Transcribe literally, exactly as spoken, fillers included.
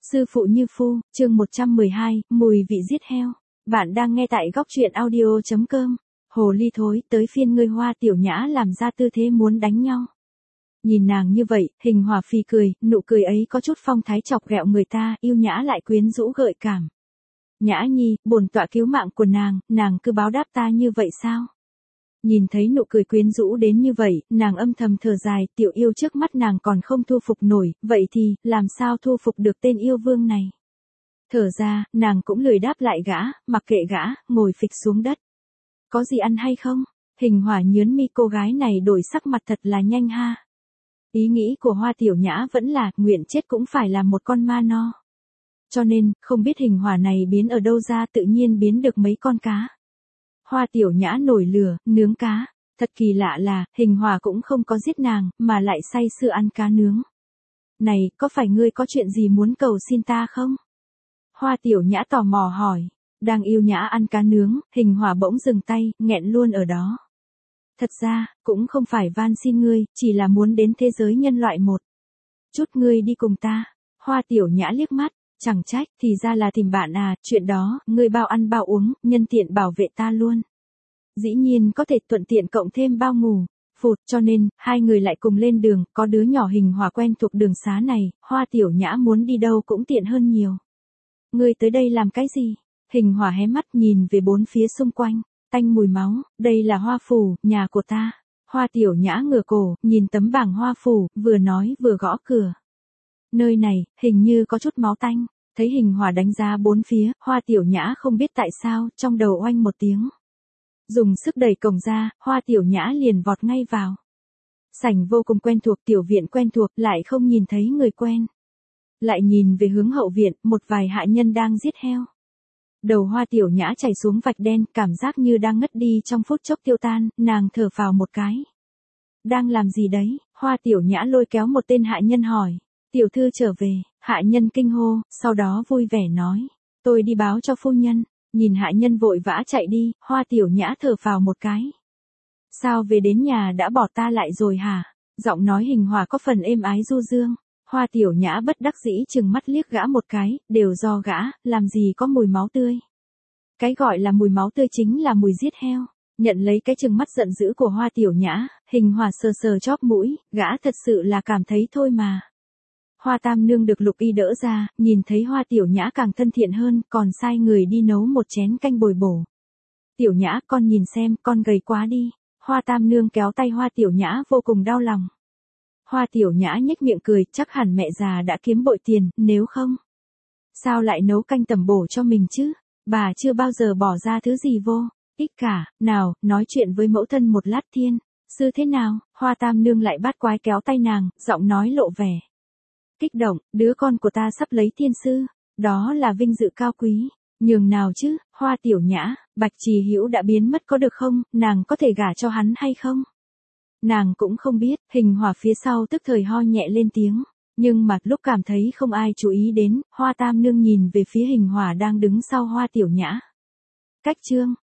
Sư phụ như phu, chương một trăm mười hai, mùi vị giết heo. Bạn đang nghe tại góc truyện audio chấm com. Hồ ly thối, tới phiên ngươi. Hoa Tiểu Nhã làm ra tư thế muốn đánh nhau. Nhìn nàng như vậy, Hình Hỏa phì cười, nụ cười ấy có chút phong thái chọc ghẹo người ta, yêu nhã lại quyến rũ gợi cảm. Nhã nhi, bổn tọa cứu mạng của nàng, nàng cứ báo đáp ta như vậy sao? Nhìn thấy nụ cười quyến rũ đến như vậy, nàng âm thầm thở dài, tiểu yêu trước mắt nàng còn không thu phục nổi, vậy thì, làm sao thu phục được tên yêu vương này? Thở ra, nàng cũng lười đáp lại gã, mặc kệ gã, ngồi phịch xuống đất. Có gì ăn hay không? Hình Hỏa nhướn mi, cô gái này đổi sắc mặt thật là nhanh ha. Ý nghĩ của Hoa Tiểu Nhã vẫn là, nguyện chết cũng phải là một con ma no. Cho nên, không biết Hình Hỏa này biến ở đâu ra, tự nhiên biến được mấy con cá. Hoa Tiểu Nhã nổi lửa, nướng cá. Thật kỳ lạ là, Hình Hỏa cũng không có giết nàng, mà lại say sưa ăn cá nướng. Này, có phải ngươi có chuyện gì muốn cầu xin ta không? Hoa Tiểu Nhã tò mò hỏi. Đang yêu nhã ăn cá nướng, Hình Hỏa bỗng dừng tay, nghẹn luôn ở đó. Thật ra, cũng không phải van xin ngươi, chỉ là muốn đến thế giới nhân loại một chút, ngươi đi cùng ta. Hoa Tiểu Nhã liếc mắt. Chẳng trách, thì ra là tìm bạn à, chuyện đó, ngươi bao ăn bao uống, nhân tiện bảo vệ ta luôn. Dĩ nhiên có thể thuận tiện cộng thêm bao ngủ. Phụt, cho nên, hai người lại cùng lên đường, có đứa nhỏ Hình Hỏa quen thuộc đường xá này, Hoa Tiểu Nhã muốn đi đâu cũng tiện hơn nhiều. Ngươi tới đây làm cái gì? Hình Hỏa hé mắt nhìn về bốn phía xung quanh, tanh mùi máu, đây là Hoa Phủ, nhà của ta. Hoa Tiểu Nhã ngửa cổ, nhìn tấm bảng Hoa Phủ, vừa nói vừa gõ cửa. Nơi này, hình như có chút máu tanh. Thấy Hình Hỏa đánh giá bốn phía, Hoa Tiểu Nhã không biết tại sao, trong đầu oanh một tiếng. Dùng sức đẩy cổng ra, Hoa Tiểu Nhã liền vọt ngay vào. Sảnh vô cùng quen thuộc, tiểu viện quen thuộc, lại không nhìn thấy người quen. Lại nhìn về hướng hậu viện, một vài hạ nhân đang giết heo. Đầu Hoa Tiểu Nhã chảy xuống vạch đen, cảm giác như đang ngất đi trong phút chốc tiêu tan, nàng thở phào một cái. Đang làm gì đấy? Hoa Tiểu Nhã lôi kéo một tên hạ nhân hỏi. Tiểu thư trở về, hạ nhân kinh hô, sau đó vui vẻ nói. Tôi đi báo cho phu nhân. Nhìn hạ nhân vội vã chạy đi, Hoa Tiểu Nhã thở phào một cái. Sao về đến nhà đã bỏ ta lại rồi hả? Giọng nói Hình Hỏa có phần êm ái du dương. Hoa Tiểu Nhã bất đắc dĩ chừng mắt liếc gã một cái, đều do gã, làm gì có mùi máu tươi. Cái gọi là mùi máu tươi chính là mùi giết heo. Nhận lấy cái chừng mắt giận dữ của Hoa Tiểu Nhã, Hình Hỏa sờ sờ chóp mũi, gã thật sự là cảm thấy thôi mà. Hoa Tam Nương được Lục Y đỡ ra, nhìn thấy Hoa Tiểu Nhã càng thân thiện hơn, còn sai người đi nấu một chén canh bồi bổ. Tiểu Nhã, con nhìn xem, con gầy quá đi. Hoa Tam Nương kéo tay Hoa Tiểu Nhã vô cùng đau lòng. Hoa Tiểu Nhã nhếch miệng cười, chắc hẳn mẹ già đã kiếm bội tiền, nếu không, sao lại nấu canh tẩm bổ cho mình chứ? Bà chưa bao giờ bỏ ra thứ gì vô ích cả. Nào, nói chuyện với mẫu thân một lát. Thiên sư thế nào? Hoa Tam Nương lại bát quái kéo tay nàng, giọng nói lộ vẻ kích động. Đứa con của ta sắp lấy thiên sư, đó là vinh dự cao quý, nhường nào chứ? Hoa Tiểu Nhã, Bạch Trì Hữu đã biến mất có được không, nàng có thể gả cho hắn hay không? Nàng cũng không biết. Hình Hỏa phía sau tức thời ho nhẹ lên tiếng, nhưng mà lúc cảm thấy không ai chú ý đến, Hoa Tam Nương nhìn về phía Hình Hỏa đang đứng sau Hoa Tiểu Nhã. Cách chương